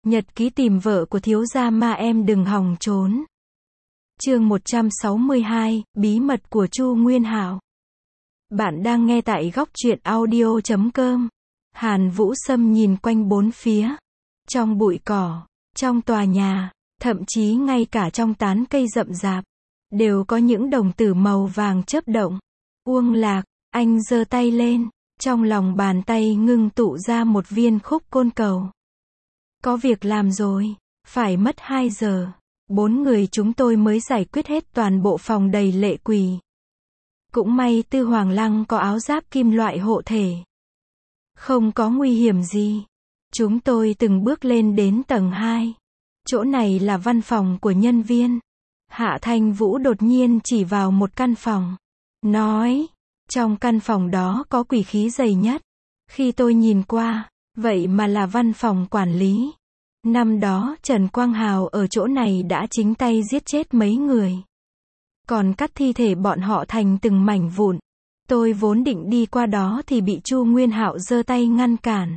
Nhật ký tìm vợ của thiếu gia Ma em đừng hòng trốn. Chương 162, bí mật của Chu Nguyên Hạo. Bạn đang nghe tại góc truyện audio.com. Hàn Vũ Sâm nhìn quanh bốn phía. Trong bụi cỏ, trong tòa nhà, thậm chí ngay cả trong tán cây rậm rạp, đều có những đồng tử màu vàng chớp động. Uông Lạc, anh giơ tay lên, trong lòng bàn tay ngưng tụ ra một viên khúc côn cầu. Có việc làm rồi, phải mất 2 giờ. 4 người chúng tôi mới giải quyết hết toàn bộ phòng đầy lệ quỷ. Cũng may Tư Hoàng Lăng có áo giáp kim loại hộ thể. Không có nguy hiểm gì. Chúng tôi từng bước lên đến tầng 2. Chỗ này là văn phòng của nhân viên. Hạ Thanh Vũ đột nhiên chỉ vào một căn phòng. Nói, trong căn phòng đó có quỷ khí dày nhất. Khi tôi nhìn qua, vậy mà là văn phòng quản lý. Năm đó Trần Quang Hào ở chỗ này đã chính tay giết chết mấy người. Còn cắt thi thể bọn họ thành từng mảnh vụn. Tôi vốn định đi qua đó thì bị Chu Nguyên Hạo giơ tay ngăn cản.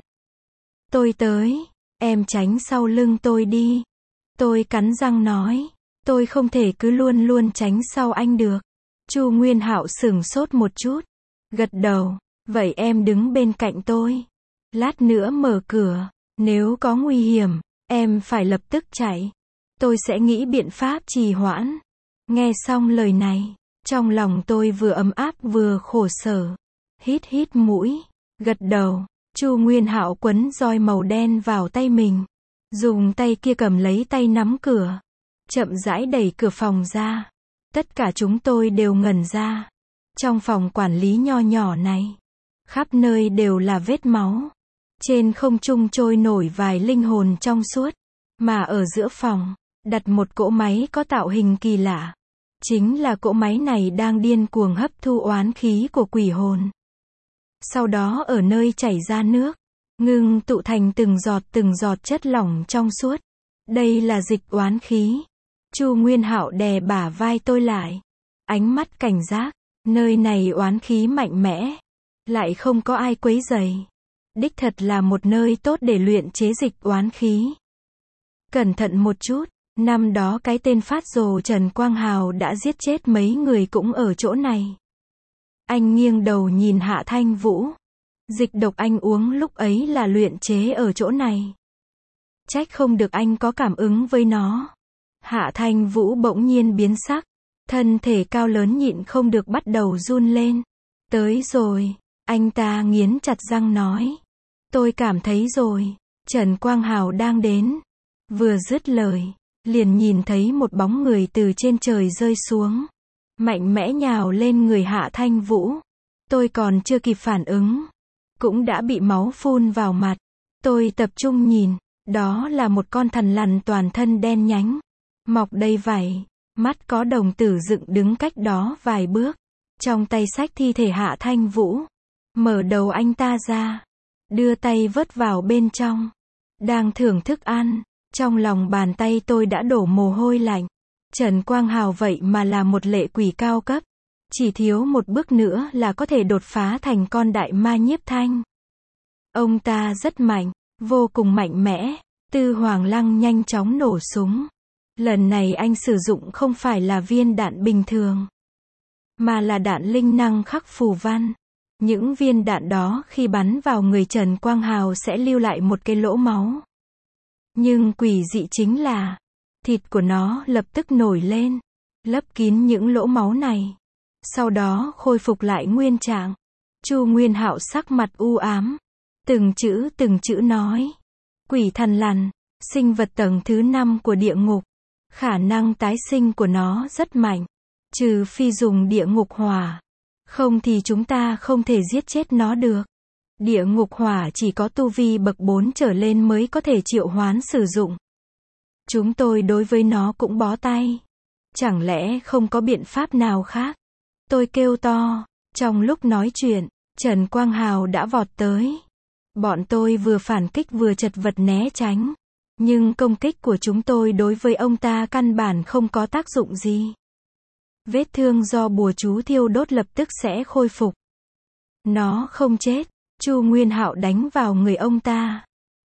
Tôi tới, em tránh sau lưng tôi đi. Tôi cắn răng nói, tôi không thể cứ luôn luôn tránh sau anh được. Chu Nguyên Hạo sửng sốt một chút, gật đầu, vậy em đứng bên cạnh tôi. Lát nữa mở cửa, nếu có nguy hiểm, em phải lập tức chạy. Tôi sẽ nghĩ biện pháp trì hoãn. Nghe xong lời này, trong lòng tôi vừa ấm áp vừa khổ sở. Hít hít mũi, gật đầu. Chu Nguyên Hạo quấn roi màu đen vào tay mình, dùng tay kia cầm lấy tay nắm cửa, chậm rãi đẩy cửa phòng ra. Tất cả chúng tôi đều ngẩn ra. Trong phòng quản lý nho nhỏ này, khắp nơi đều là vết máu. Trên không trung trôi nổi vài linh hồn trong suốt, mà ở giữa phòng, đặt một cỗ máy có tạo hình kỳ lạ. Chính là cỗ máy này đang điên cuồng hấp thu oán khí của quỷ hồn. Sau đó ở nơi chảy ra nước, ngưng tụ thành từng giọt chất lỏng trong suốt. Đây là dịch oán khí. Chu Nguyên Hạo đè bả vai tôi lại. Ánh mắt cảnh giác, nơi này oán khí mạnh mẽ, lại không có ai quấy rầy. Đích thật là một nơi tốt để luyện chế dịch oán khí. Cẩn thận một chút, năm đó cái tên phát rồ Trần Quang Hào đã giết chết mấy người cũng ở chỗ này. Anh nghiêng đầu nhìn Hạ Thanh Vũ. Dịch độc anh uống lúc ấy là luyện chế ở chỗ này. Trách không được anh có cảm ứng với nó. Hạ Thanh Vũ bỗng nhiên biến sắc. Thân thể cao lớn nhịn không được bắt đầu run lên. Tới rồi. Anh ta nghiến chặt răng nói. Tôi cảm thấy rồi. Trần Quang Hào đang đến. Vừa dứt lời, liền nhìn thấy một bóng người từ trên trời rơi xuống. Mạnh mẽ nhào lên người Hạ Thanh Vũ. Tôi còn chưa kịp phản ứng, cũng đã bị máu phun vào mặt. Tôi tập trung nhìn, đó là một con thằn lằn toàn thân đen nhánh, mọc đầy vảy, mắt có đồng tử dựng đứng cách đó vài bước. Trong tay xách thi thể Hạ Thanh Vũ, mở đầu anh ta ra, đưa tay vớt vào bên trong. Đang thưởng thức ăn, trong lòng bàn tay tôi đã đổ mồ hôi lạnh. Trần Quang Hào vậy mà là một lệ quỷ cao cấp. Chỉ thiếu một bước nữa là có thể đột phá thành con đại ma nhiếp thanh. Ông ta rất mạnh, vô cùng mạnh mẽ. Tư Hoàng Lăng nhanh chóng nổ súng. Lần này anh sử dụng không phải là viên đạn bình thường, mà là đạn linh năng khắc phù văn. Những viên đạn đó khi bắn vào người Trần Quang Hào sẽ lưu lại một cái lỗ máu. Nhưng quỷ dị chính là, thịt của nó lập tức nổi lên, lấp kín những lỗ máu này. Sau đó khôi phục lại nguyên trạng. Chu Nguyên Hạo sắc mặt u ám, từng chữ nói. Quỷ thằn lằn, sinh vật tầng thứ 5 của địa ngục. Khả năng tái sinh của nó rất mạnh. Trừ phi dùng địa ngục hỏa. Không thì chúng ta không thể giết chết nó được. Địa ngục hỏa chỉ có tu vi bậc 4 trở lên mới có thể triệu hoán sử dụng. Chúng tôi đối với nó cũng bó tay. Chẳng lẽ không có biện pháp nào khác? Tôi kêu to. Trong lúc nói chuyện, Trần Quang Hào đã vọt tới. Bọn tôi vừa phản kích vừa chật vật né tránh. Nhưng công kích của chúng tôi đối với ông ta căn bản không có tác dụng gì. Vết thương do bùa chú thiêu đốt lập tức sẽ khôi phục. Nó không chết. Chu Nguyên Hạo đánh vào người ông ta.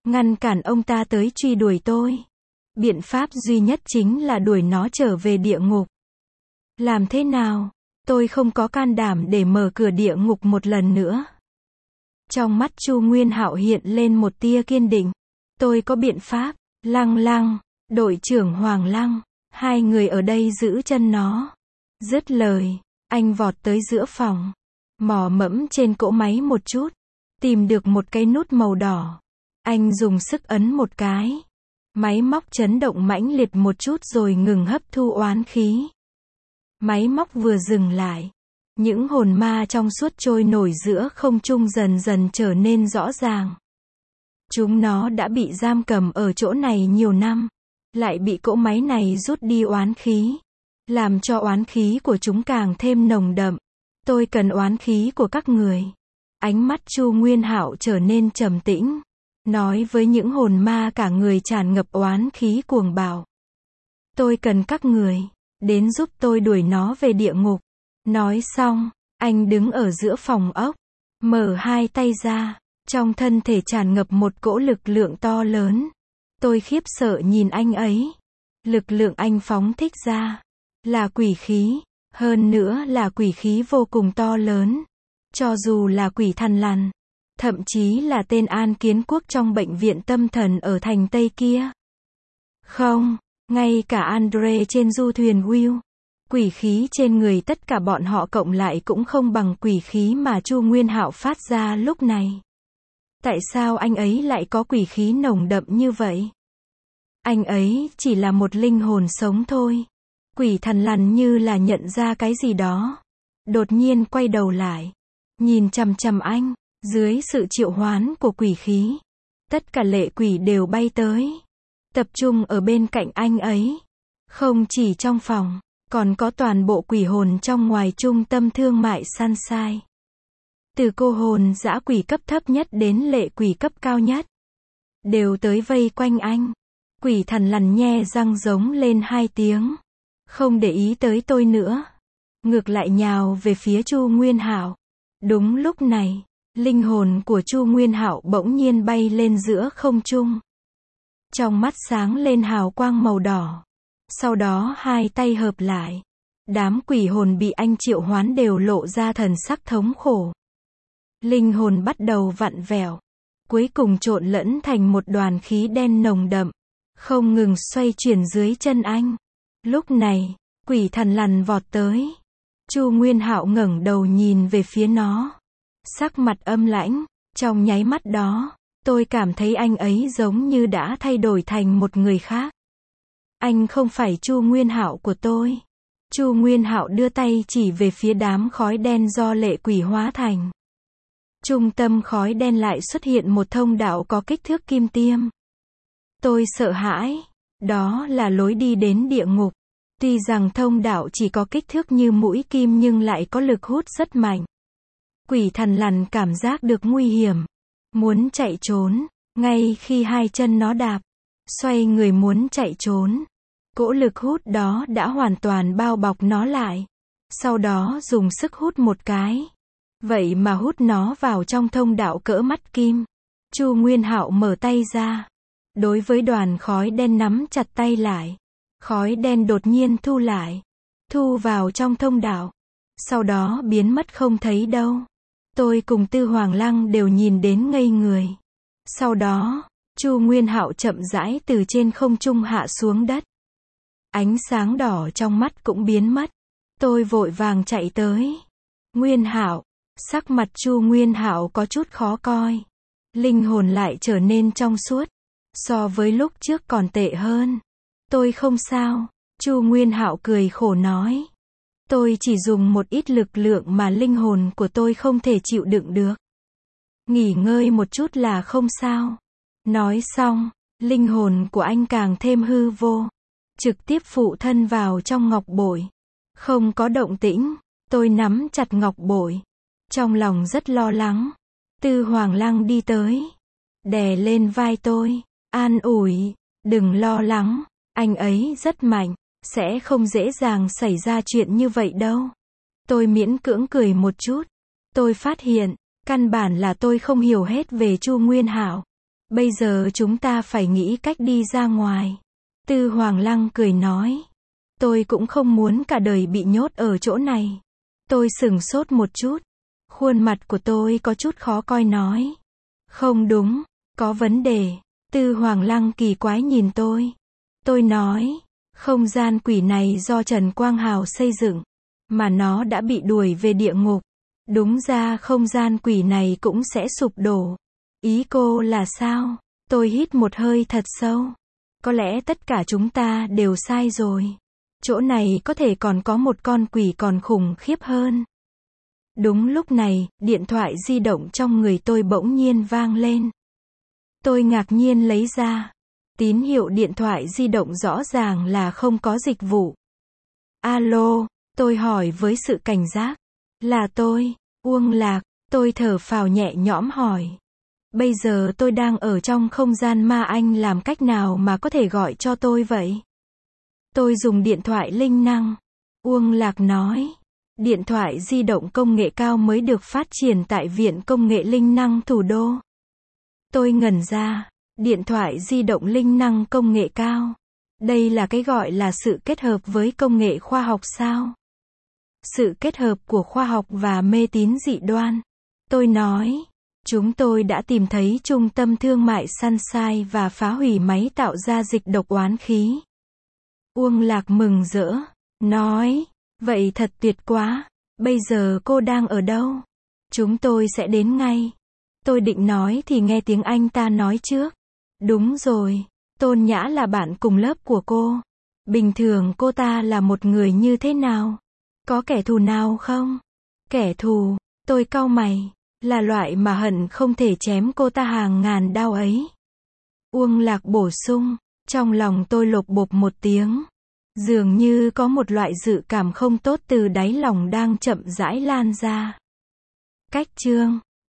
ngăn cản ông ta tới truy đuổi tôi. Biện pháp duy nhất chính là đuổi nó trở về địa ngục. Làm thế nào? Tôi không có can đảm để mở cửa địa ngục một lần nữa. Trong mắt Chu Nguyên Hạo hiện lên một tia kiên định. Tôi có biện pháp. Lăng Lăng, đội trưởng Hoàng Lăng, hai người ở đây giữ chân nó. Dứt lời, anh vọt tới giữa phòng, mò mẫm trên cỗ máy một chút, tìm được một cái nút màu đỏ. Anh dùng sức ấn một cái. Máy móc chấn động mãnh liệt một chút rồi ngừng hấp thu oán khí. Máy móc vừa dừng lại, những hồn ma trong suốt trôi nổi giữa không trung dần dần trở nên rõ ràng. Chúng nó đã bị giam cầm ở chỗ này nhiều năm, lại bị cỗ máy này rút đi oán khí, làm cho oán khí của chúng càng thêm nồng đậm. Tôi cần oán khí của các người. Ánh mắt Chu Nguyên Hạo trở nên trầm tĩnh, nói với những hồn ma cả người tràn ngập oán khí cuồng bạo. Tôi cần các người đến giúp tôi đuổi nó về địa ngục. Nói xong, anh đứng ở giữa phòng ốc, mở hai tay ra, trong thân thể tràn ngập một cỗ lực lượng to lớn. Tôi khiếp sợ nhìn anh ấy. Lực lượng anh phóng thích ra là quỷ khí, hơn nữa là quỷ khí vô cùng to lớn. Cho dù là quỷ thằn lằn, thậm chí là tên An Kiến Quốc trong bệnh viện tâm thần ở thành Tây kia. Không, ngay cả Andre trên du thuyền Will, quỷ khí trên người tất cả bọn họ cộng lại cũng không bằng quỷ khí mà Chu Nguyên Hạo phát ra lúc này. Tại sao anh ấy lại có quỷ khí nồng đậm như vậy? Anh ấy chỉ là một linh hồn sống thôi. Quỷ thằn lằn như là nhận ra cái gì đó, đột nhiên quay đầu lại, nhìn chằm chằm anh. Dưới sự triệu hoán của quỷ khí, tất cả lệ quỷ đều bay tới, tập trung ở bên cạnh anh ấy. Không chỉ trong phòng, còn có toàn bộ quỷ hồn trong ngoài trung tâm thương mại Sunshine. Từ cô hồn dã quỷ cấp thấp nhất đến lệ quỷ cấp cao nhất, đều tới vây quanh anh. Quỷ thằn lằn nhe răng giống lên hai tiếng, không để ý tới tôi nữa, ngược lại nhào về phía Chu Nguyên Hạo. Đúng lúc này, linh hồn của Chu Nguyên Hạo bỗng nhiên bay lên giữa không trung. Trong mắt sáng lên hào quang màu đỏ. Sau đó hai tay hợp lại. Đám quỷ hồn bị anh triệu hoán đều lộ ra thần sắc thống khổ. Linh hồn bắt đầu vặn vẹo, cuối cùng trộn lẫn thành một đoàn khí đen nồng đậm, không ngừng xoay chuyển dưới chân anh. Lúc này, quỷ thằn lằn vọt tới. Chu Nguyên Hạo ngẩng đầu nhìn về phía nó, sắc mặt âm lãnh. Trong nháy mắt đó, tôi cảm thấy anh ấy giống như đã thay đổi thành một người khác. Anh không phải Chu Nguyên Hạo của tôi. Chu Nguyên Hạo đưa tay chỉ về phía đám khói đen do lệ quỷ hóa thành. Trung tâm khói đen lại xuất hiện một thông đạo có kích thước kim tiêm. Tôi sợ hãi. Đó là lối đi đến địa ngục. Tuy rằng thông đạo chỉ có kích thước như mũi kim nhưng lại có lực hút rất mạnh. Quỷ thằn lằn cảm giác được nguy hiểm, muốn chạy trốn. Ngay khi hai chân nó đạp, xoay người muốn chạy trốn, cỗ lực hút đó đã hoàn toàn bao bọc nó lại. Sau đó dùng sức hút một cái. Vậy mà hút nó vào trong thông đạo cỡ mắt kim. Chu Nguyên Hạo mở tay ra, đối với đoàn khói đen nắm chặt tay lại. Khói đen đột nhiên thu lại, thu vào trong thông đạo, sau đó biến mất không thấy đâu. Tôi cùng Tư Hoàng Lăng đều nhìn đến ngây người. Sau đó, Chu Nguyên Hạo chậm rãi từ trên không trung hạ xuống đất. Ánh sáng đỏ trong mắt cũng biến mất. Tôi vội vàng chạy tới. Nguyên Hạo, sắc mặt Chu Nguyên Hạo có chút khó coi. Linh hồn lại trở nên trong suốt, so với lúc trước còn tệ hơn. Tôi không sao. Chu Nguyên Hạo cười khổ nói. Tôi chỉ dùng một ít lực lượng mà linh hồn của tôi không thể chịu đựng được. Nghỉ ngơi một chút là không sao. Nói xong, linh hồn của anh càng thêm hư vô, trực tiếp phụ thân vào trong ngọc bội. Không có động tĩnh. Tôi nắm chặt ngọc bội, trong lòng rất lo lắng. Tư Hoàng Lăng đi tới, đè lên vai tôi, an ủi, đừng lo lắng, anh ấy rất mạnh, sẽ không dễ dàng xảy ra chuyện như vậy đâu. Tôi miễn cưỡng cười một chút. Tôi phát hiện, căn bản là tôi không hiểu hết về Chu Nguyên Hạo. Bây giờ chúng ta phải nghĩ cách đi ra ngoài. Tư Hoàng Lăng cười nói. Tôi cũng không muốn cả đời bị nhốt ở chỗ này. Tôi sửng sốt một chút. Khuôn mặt của tôi có chút khó coi nói. Không đúng, có vấn đề. Tư Hoàng Lăng kỳ quái nhìn tôi. Tôi nói, không gian quỷ này do Trần Quang Hào xây dựng, mà nó đã bị đuổi về địa ngục. Đúng ra không gian quỷ này cũng sẽ sụp đổ. Ý cô là sao? Tôi hít một hơi thật sâu. Có lẽ tất cả chúng ta đều sai rồi. Chỗ này có thể còn có một con quỷ còn khủng khiếp hơn. Đúng lúc này, điện thoại di động trong người tôi bỗng nhiên vang lên. Tôi ngạc nhiên lấy ra. Tín hiệu điện thoại di động rõ ràng là không có dịch vụ. Alo, tôi hỏi với sự cảnh giác. Là tôi, Uông Lạc, tôi thở phào nhẹ nhõm hỏi. Bây giờ tôi đang ở trong không gian ma, anh làm cách nào mà có thể gọi cho tôi vậy? Tôi dùng điện thoại linh năng. Uông Lạc nói. Điện thoại di động công nghệ cao mới được phát triển tại Viện Công nghệ Linh năng Thủ đô. Tôi ngẩn ra. Điện thoại di động linh năng công nghệ cao. Đây là cái gọi là sự kết hợp với công nghệ khoa học sao? Sự kết hợp của khoa học và mê tín dị đoan. Tôi nói. Chúng tôi đã tìm thấy trung tâm thương mại Sunshine và phá hủy máy tạo ra dịch độc oán khí. Uông Lạc mừng rỡ. Nói. Vậy thật tuyệt quá. Bây giờ cô đang ở đâu? Chúng tôi sẽ đến ngay. Tôi định nói thì nghe tiếng anh ta nói trước. Đúng rồi. Tôn Nhã là bạn cùng lớp của cô. Bình thường cô ta là một người như thế nào? Có kẻ thù nào không? Kẻ thù. Tôi cau mày. Là loại mà hận không thể chém cô ta hàng ngàn đao ấy. Uông Lạc bổ sung. Trong lòng tôi lột bột một tiếng. Dường như có một loại dự cảm không tốt từ đáy lòng đang chậm rãi lan ra. Cách chương